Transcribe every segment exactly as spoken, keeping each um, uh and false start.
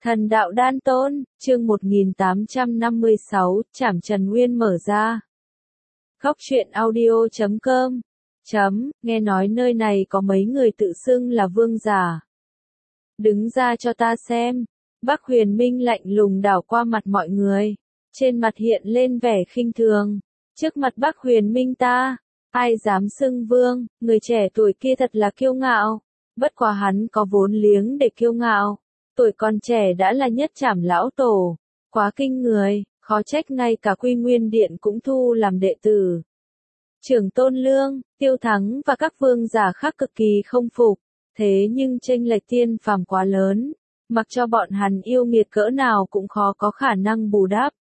Thần đạo đan tôn, chương một nghìn tám trăm năm mươi sáu, Trảm Trần Nguyên mở ra. Góc truyện audio chấm com chấm, nghe nói nơi này có mấy người tự xưng là vương giả. Đứng ra cho ta xem. Bắc Huyền Minh lạnh lùng đảo qua mặt mọi người. Trên mặt hiện lên vẻ khinh thường. Trước mặt Bắc Huyền Minh ta, ai dám xưng vương, người trẻ tuổi kia thật là kiêu ngạo. Bất quá hắn có vốn liếng để kiêu ngạo. Tuổi còn trẻ đã là nhất trảm lão tổ. Quá kinh người, khó trách ngay cả Quy Nguyên Điện cũng thu làm đệ tử. Trưởng Tôn Lương, Tiêu Thắng và các vương giả khác cực kỳ không phục. Thế nhưng chênh lệch thiên phàm quá lớn. Mặc cho bọn hắn yêu nghiệt cỡ nào cũng khó có khả năng bù đắp.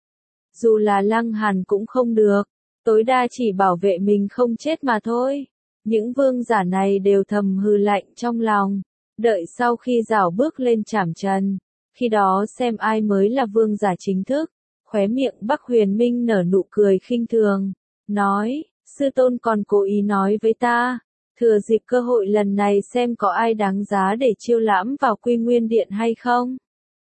Dù là Lăng Hàn cũng không được. Tối đa chỉ bảo vệ mình không chết mà thôi. Những vương giả này đều thầm hừ lạnh trong lòng. Đợi sau khi rảo bước lên Trảm Trần. Khi đó xem ai mới là vương giả chính thức. Khóe miệng Bắc Huyền Minh nở nụ cười khinh thường. Nói, sư tôn còn cố ý nói với ta. Thừa dịp cơ hội lần này xem có ai đáng giá để chiêu lãm vào Quy Nguyên Điện hay không.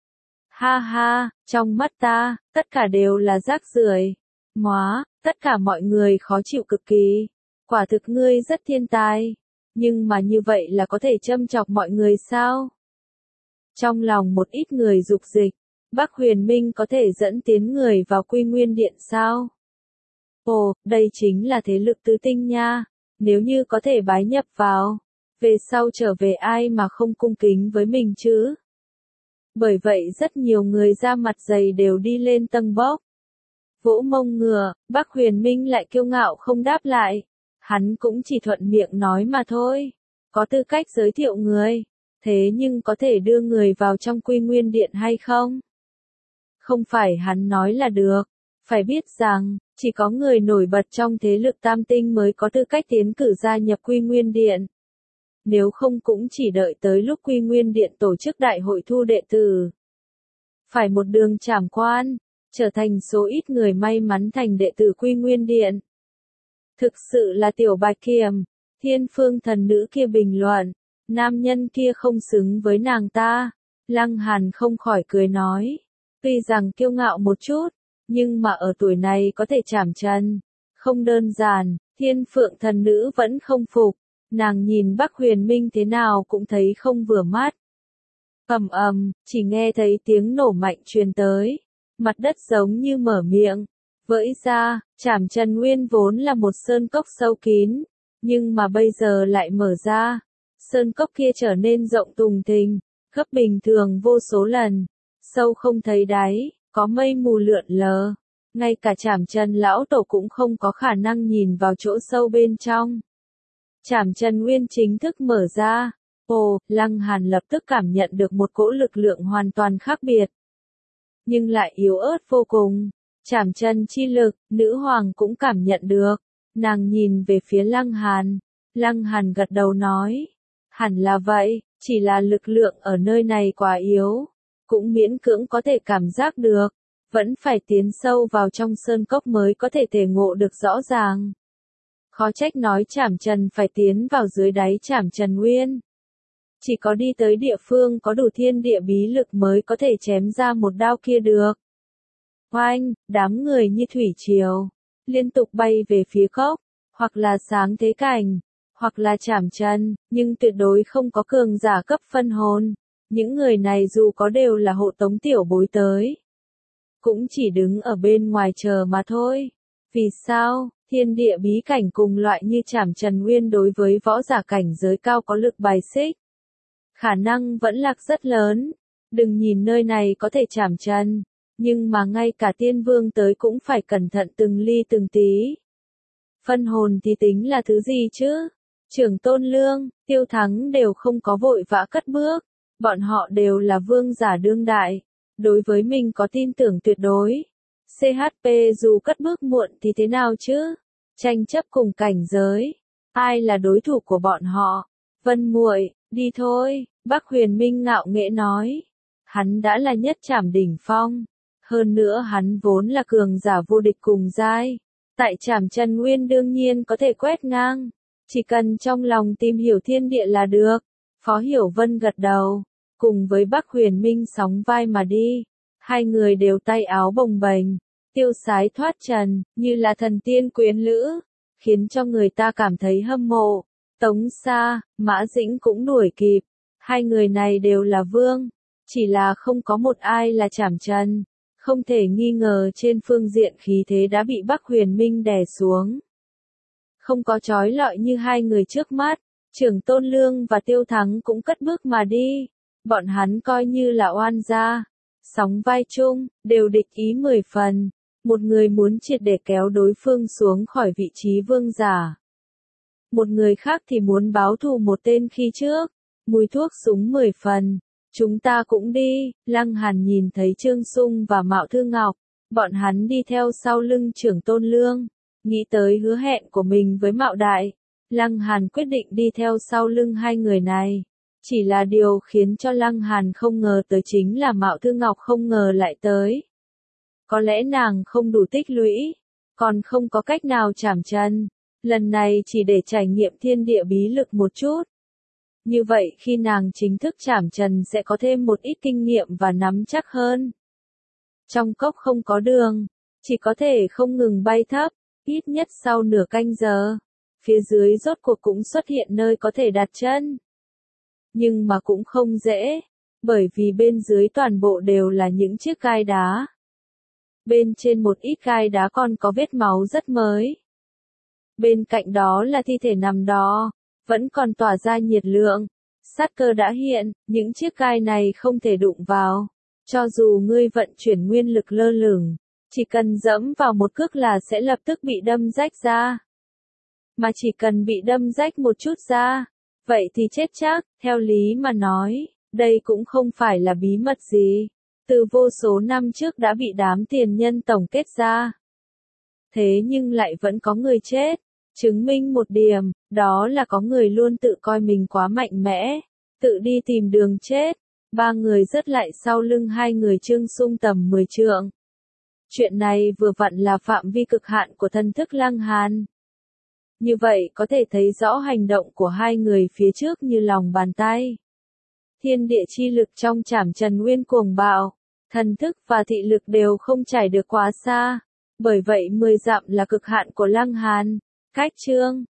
Ha ha, trong mắt ta, tất cả đều là rác rưởi. Móa, tất cả mọi người khó chịu cực kỳ. Quả thực ngươi rất thiên tài. Nhưng mà như vậy là có thể châm chọc mọi người sao? Trong lòng một ít người dục dịch, Bắc Huyền Minh có thể dẫn tiến người vào Quy Nguyên Điện sao? Ồ, đây chính là thế lực tứ tinh nha. Nếu như có thể bái nhập vào, về sau trở về ai mà không cung kính với mình chứ? Bởi vậy rất nhiều người da mặt dày đều đi lên tầng bốc. Vỗ mông ngựa, Bắc Huyền Minh lại kiêu ngạo không đáp lại. Hắn cũng chỉ thuận miệng nói mà thôi. Có tư cách giới thiệu người. Thế nhưng có thể đưa người vào trong Quy Nguyên Điện hay không? Không phải hắn nói là được. Phải biết rằng, chỉ có người nổi bật trong thế lực tam tinh mới có tư cách tiến cử gia nhập Quy Nguyên Điện. Nếu không cũng chỉ đợi tới lúc Quy Nguyên Điện tổ chức đại hội thu đệ tử. Phải một đường trảm quan, trở thành số ít người may mắn thành đệ tử Quy Nguyên Điện. Thực sự là tiểu bạch kiểm, thiên phương thần nữ kia bình luận, nam nhân kia không xứng với nàng ta. Lăng Hàn không khỏi cười nói, tuy rằng kiêu ngạo một chút, nhưng mà ở tuổi này có thể Trảm Trần, không đơn giản. Thiên phượng thần nữ vẫn không phục, nàng nhìn Bắc Huyền Minh thế nào cũng thấy không vừa mắt. Ầm ầm, chỉ nghe thấy tiếng nổ mạnh truyền tới, mặt đất giống như mở miệng. Vỡ ra, Trảm Trần Nguyên vốn là một sơn cốc sâu kín, nhưng mà bây giờ lại mở ra. Sơn cốc kia trở nên rộng tùng thình, gấp bình thường vô số lần, sâu không thấy đáy, có mây mù lượn lờ. Ngay cả Trảm Trần lão tổ cũng không có khả năng nhìn vào chỗ sâu bên trong. Trảm Trần Nguyên chính thức mở ra. Ồ, Lăng Hàn lập tức cảm nhận được một cỗ lực lượng hoàn toàn khác biệt. Nhưng lại yếu ớt vô cùng. Trảm Trần chi lực, nữ hoàng cũng cảm nhận được. Nàng nhìn về phía Lăng Hàn. Lăng Hàn gật đầu nói. Hẳn là vậy, chỉ là lực lượng ở nơi này quá yếu. Cũng miễn cưỡng có thể cảm giác được. Vẫn phải tiến sâu vào trong sơn cốc mới có thể thể ngộ được rõ ràng. Khó trách nói Trảm Trần phải tiến vào dưới đáy Trảm Trần Nguyên. Chỉ có đi tới địa phương có đủ thiên địa bí lực mới có thể chém ra một đao kia được. Oanh, đám người như thủy triều, liên tục bay về phía cốc, hoặc là sáng thế cảnh, hoặc là Trảm Trần, nhưng tuyệt đối không có cường giả cấp phân hồn. Những người này dù có đều là hộ tống tiểu bối tới, cũng chỉ đứng ở bên ngoài chờ mà thôi. Vì sao? Thiên địa bí cảnh cùng loại như Trảm Trần Nguyên đối với võ giả cảnh giới cao có lực bài xích. Khả năng vẫn lạc rất lớn. Đừng nhìn nơi này có thể Trảm Trần, nhưng mà ngay cả tiên vương tới cũng phải cẩn thận từng ly từng tí. Phân hồn thì tính là thứ gì chứ? Trưởng Tôn Lương, Tiêu Thắng đều không có vội vã cất bước. Bọn họ đều là vương giả đương đại. Đối với mình có tin tưởng tuyệt đối. xê hát pê dù cất bước muộn thì thế nào chứ? Tranh chấp cùng cảnh giới. Ai là đối thủ của bọn họ? Vân muội, đi thôi, Bắc Huyền Minh ngạo nghễ nói. Hắn đã là nhất trảm đỉnh phong. Hơn nữa hắn vốn là cường giả vô địch cùng giai. Tại Trảm Trần Nguyên đương nhiên có thể quét ngang. Chỉ cần trong lòng tìm hiểu thiên địa là được. Phó Hiểu Vân gật đầu. cùng với Bắc Huyền Minh sóng vai mà đi. Hai người đều tay áo bồng bềnh, tiêu sái thoát trần, như là thần tiên quyến lữ, khiến cho người ta cảm thấy hâm mộ. Tống Sa, Mã Dĩnh cũng đuổi kịp, hai người này đều là vương, chỉ là không có một ai là Trảm Trần, không thể nghi ngờ trên phương diện khí thế đã bị Bắc Huyền Minh đè xuống. Không có chói lọi như hai người trước mắt, Trưởng Tôn Lương và Tiêu Thắng cũng cất bước mà đi, bọn hắn coi như là oan gia, sóng vai chung, đều địch ý mười phần, một người muốn triệt để kéo đối phương xuống khỏi vị trí vương giả. Một người khác thì muốn báo thù một tên khi trước, mùi thuốc súng mười phần. Chúng ta cũng đi, Lăng Hàn nhìn thấy Trương Sung và Mạo Thư Ngọc, bọn hắn đi theo sau lưng Trưởng Tôn Lương, nghĩ tới hứa hẹn của mình với Mạo Đại, Lăng Hàn quyết định đi theo sau lưng hai người này. Chỉ là điều khiến cho Lăng Hàn không ngờ tới chính là Mạo Thư Ngọc không ngờ lại tới. Có lẽ nàng không đủ tích lũy, còn không có cách nào Trảm Trần, lần này chỉ để trải nghiệm thiên địa bí lực một chút. Như vậy khi nàng chính thức Trảm Trần sẽ có thêm một ít kinh nghiệm và nắm chắc hơn. Trong cốc không có đường, chỉ có thể không ngừng bay thấp, ít nhất sau nửa canh giờ. Phía dưới rốt cuộc cũng xuất hiện nơi có thể đặt chân. Nhưng mà cũng không dễ, bởi vì bên dưới toàn bộ đều là những chiếc gai đá. Bên trên một ít gai đá còn có vết máu rất mới. Bên cạnh đó là thi thể nằm đó, vẫn còn tỏa ra nhiệt lượng. Sát cơ đã hiện, những chiếc gai này không thể đụng vào. Cho dù ngươi vận chuyển nguyên lực lơ lửng, chỉ cần dẫm vào một cước là sẽ lập tức bị đâm rách ra. Mà chỉ cần bị đâm rách một chút ra, vậy thì chết chắc, theo lý mà nói, đây cũng không phải là bí mật gì. Từ vô số năm trước đã bị đám tiền nhân tổng kết ra. Thế nhưng lại vẫn có người chết, chứng minh một điểm, đó là có người luôn tự coi mình quá mạnh mẽ, tự đi tìm đường chết. Ba người rớt lại sau lưng hai người Trương Sung tầm mười trượng. Chuyện này vừa vặn là phạm vi cực hạn của thân thức Lăng Hàn. Như vậy có thể thấy rõ hành động của hai người phía trước như lòng bàn tay. Thiên địa chi lực trong Trảm Trần Nguyên cuồng bạo, thần thức và thị lực đều không trải được quá xa. Bởi vậy mười dặm là cực hạn của Lăng Hàn. Cách Trương